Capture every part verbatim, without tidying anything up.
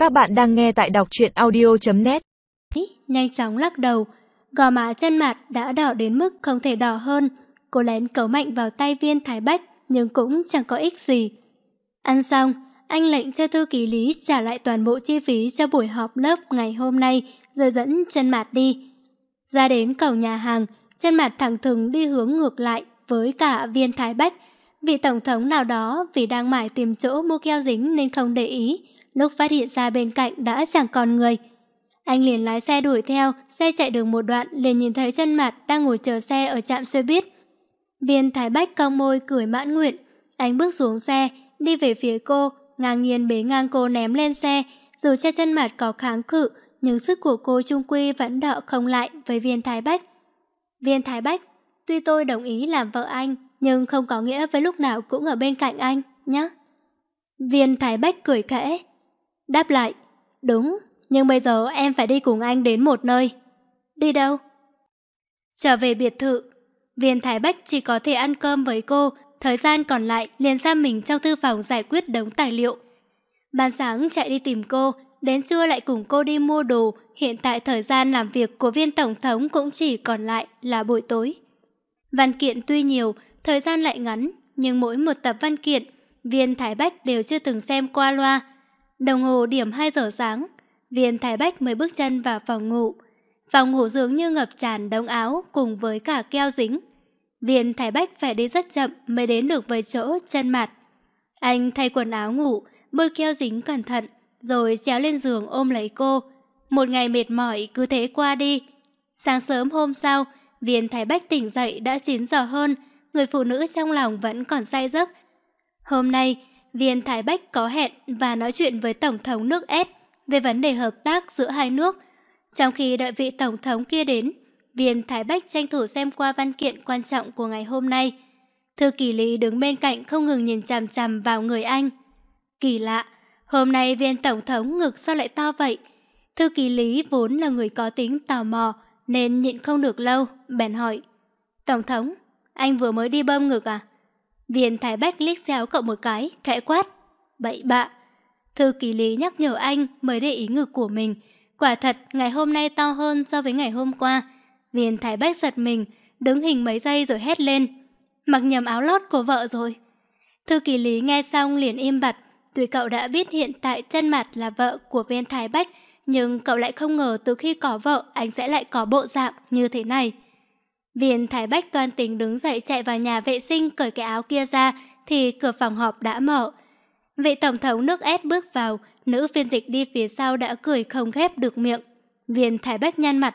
Các bạn đang nghe tại đọc truyện audio chấm net. Nhanh chóng lắc đầu, gò má chân mặt đã đỏ đến mức không thể đỏ hơn. Cô lén cấu mạnh vào tay Viên Thái Bách nhưng cũng chẳng có ích gì. Ăn xong, anh lệnh cho thư ký Lý trả lại toàn bộ chi phí cho buổi họp lớp ngày hôm nay rồi dẫn chân mặt đi. Ra đến cổng nhà hàng, chân mặt thẳng thừng đi hướng ngược lại với cả Viên Thái Bách. Vị tổng thống nào đó vì đang mải tìm chỗ mua keo dính nên không để ý, lúc phát hiện ra bên cạnh đã chẳng còn người. Anh liền lái xe đuổi theo, xe chạy được một đoạn liền nhìn thấy chân mặt đang ngồi chờ xe ở trạm xe buýt. Viên Thái Bách cong môi cười mãn nguyện, anh bước xuống xe, đi về phía cô, ngang nhiên bế ngang cô ném lên xe, dù cho chân mặt có kháng cự, nhưng sức của cô chung quy vẫn đỡ không lại với Viên Thái Bách. Viên Thái Bách, tuy tôi đồng ý làm vợ anh, nhưng không có nghĩa với lúc nào cũng ở bên cạnh anh, nhé. Viên Thái Bách cười khẽ, đáp lại, đúng, nhưng bây giờ em phải đi cùng anh đến một nơi. Đi đâu? Trở về biệt thự. Viên Thái Bách chỉ có thể ăn cơm với cô, thời gian còn lại liền giam mình trong thư phòng giải quyết đống tài liệu. Ban sáng chạy đi tìm cô, đến trưa lại cùng cô đi mua đồ, hiện tại thời gian làm việc của Viên tổng thống cũng chỉ còn lại là buổi tối. Văn kiện tuy nhiều, thời gian lại ngắn, nhưng mỗi một tập văn kiện, Viên Thái Bách đều chưa từng xem qua loa. Đồng hồ điểm hai giờ sáng, Viên Thái Bách mới bước chân vào phòng ngủ. Phòng ngủ dường như ngập tràn đống áo cùng với cả keo dính. Viên Thái Bách phải đi rất chậm mới đến được với chỗ chân mặt. Anh thay quần áo ngủ, bôi keo dính cẩn thận, rồi trèo lên giường ôm lấy cô. Một ngày mệt mỏi cứ thế qua đi. Sáng sớm hôm sau, Viên Thái Bách tỉnh dậy đã chín giờ hơn, người phụ nữ trong lòng vẫn còn say giấc. Hôm nay, Viên Thái Bách có hẹn và nói chuyện với Tổng thống nước S về vấn đề hợp tác giữa hai nước. Trong khi đợi vị Tổng thống kia đến, Viên Thái Bách tranh thủ xem qua văn kiện quan trọng của ngày hôm nay. Thư ký Lý đứng bên cạnh không ngừng nhìn chằm chằm vào người anh. Kỳ lạ, hôm nay Viên Tổng thống ngực sao lại to vậy? Thư ký Lý vốn là người có tính tò mò nên nhịn không được lâu, bèn hỏi. Tổng thống, anh vừa mới đi bơm ngực à? Viên Thái Bách liếc xéo cậu một cái, khẽ quát. Bậy bạ. Thư ký Lý nhắc nhở anh mới để ý ngực của mình. Quả thật, ngày hôm nay to hơn so với ngày hôm qua. Viên Thái Bách giật mình, đứng hình mấy giây rồi hét lên. Mặc nhầm áo lót của vợ rồi. Thư ký Lý nghe xong liền im bặt. Tuy cậu đã biết hiện tại chân mặt là vợ của Viên Thái Bách, nhưng cậu lại không ngờ từ khi có vợ anh sẽ lại có bộ dạng như thế này. Viên Thái Bách toan tính đứng dậy chạy vào nhà vệ sinh cởi cái áo kia ra thì cửa phòng họp đã mở. Vị tổng thống nước S bước vào, nữ phiên dịch đi phía sau đã cười không khép được miệng. Viên Thái Bách nhăn mặt.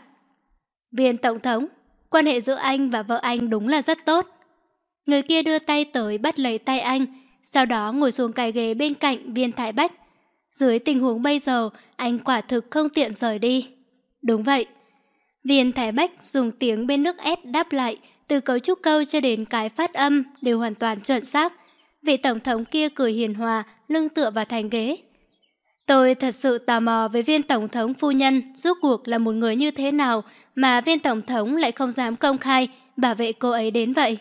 Viên tổng thống, quan hệ giữa anh và vợ anh đúng là rất tốt. Người kia đưa tay tới bắt lấy tay anh, sau đó ngồi xuống cái ghế bên cạnh Viên Thái Bách. Dưới tình huống bây giờ, anh quả thực không tiện rời đi. Đúng vậy. Viên Thái Bách dùng tiếng bên nước S đáp lại, từ cấu trúc câu cho đến cái phát âm đều hoàn toàn chuẩn xác. Vị tổng thống kia cười hiền hòa, lưng tựa vào thành ghế. Tôi thật sự tò mò với Viên tổng thống phu nhân rốt cuộc là một người như thế nào mà Viên tổng thống lại không dám công khai bảo vệ cô ấy đến vậy.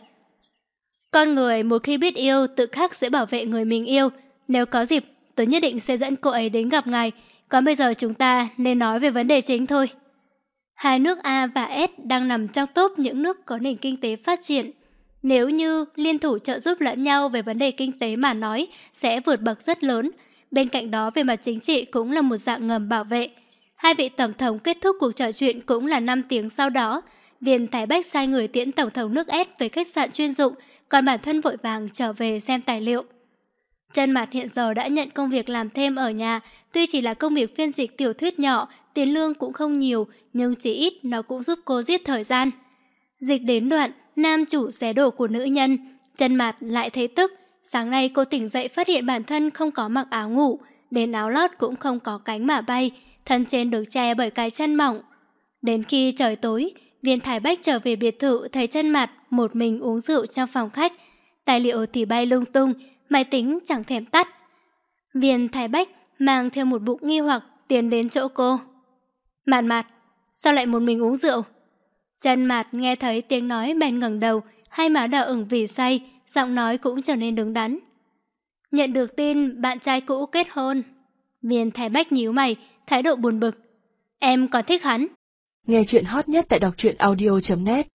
Con người một khi biết yêu tự khắc sẽ bảo vệ người mình yêu. Nếu có dịp, tôi nhất định sẽ dẫn cô ấy đến gặp ngài. Còn bây giờ chúng ta nên nói về vấn đề chính thôi. Hai nước A và S đang nằm trong top những nước có nền kinh tế phát triển. Nếu như liên thủ trợ giúp lẫn nhau về vấn đề kinh tế mà nói sẽ vượt bậc rất lớn. Bên cạnh đó về mặt chính trị cũng là một dạng ngầm bảo vệ. Hai vị tổng thống kết thúc cuộc trò chuyện cũng là năm tiếng sau đó. Viên Thái Bách sai người tiễn tổng thống nước S về khách sạn chuyên dụng, còn bản thân vội vàng trở về xem tài liệu. Chân mặt hiện giờ đã nhận công việc làm thêm ở nhà, tuy chỉ là công việc phiên dịch tiểu thuyết nhỏ, tiền lương cũng không nhiều, nhưng chỉ ít nó cũng giúp cô giết thời gian. Dịch đến đoạn, nam chủ xé đồ của nữ nhân, chân mặt lại thấy tức. Sáng nay cô tỉnh dậy phát hiện bản thân không có mặc áo ngủ, đến áo lót cũng không có cánh mà bay, thân trên được che bởi cái chân mỏng. Đến khi trời tối, Viên Thái Bách trở về biệt thự thấy chân mặt một mình uống rượu trong phòng khách. Tài liệu thì bay lung tung, máy tính chẳng thèm tắt. Viên Thái Bách mang theo một bụng nghi hoặc tiến đến chỗ cô. Mạt Mạt, sao lại một mình uống rượu? Chân Mạt nghe thấy tiếng nói bèn ngẩng đầu, hai má đỏ ửng vì say, giọng nói cũng trở nên đứng đắn. Nhận được tin bạn trai cũ kết hôn. Viên Thái Bách nhíu mày, thái độ buồn bực. Em còn thích hắn. Nghe chuyện hot nhất tại đọc truyện audio chấm net.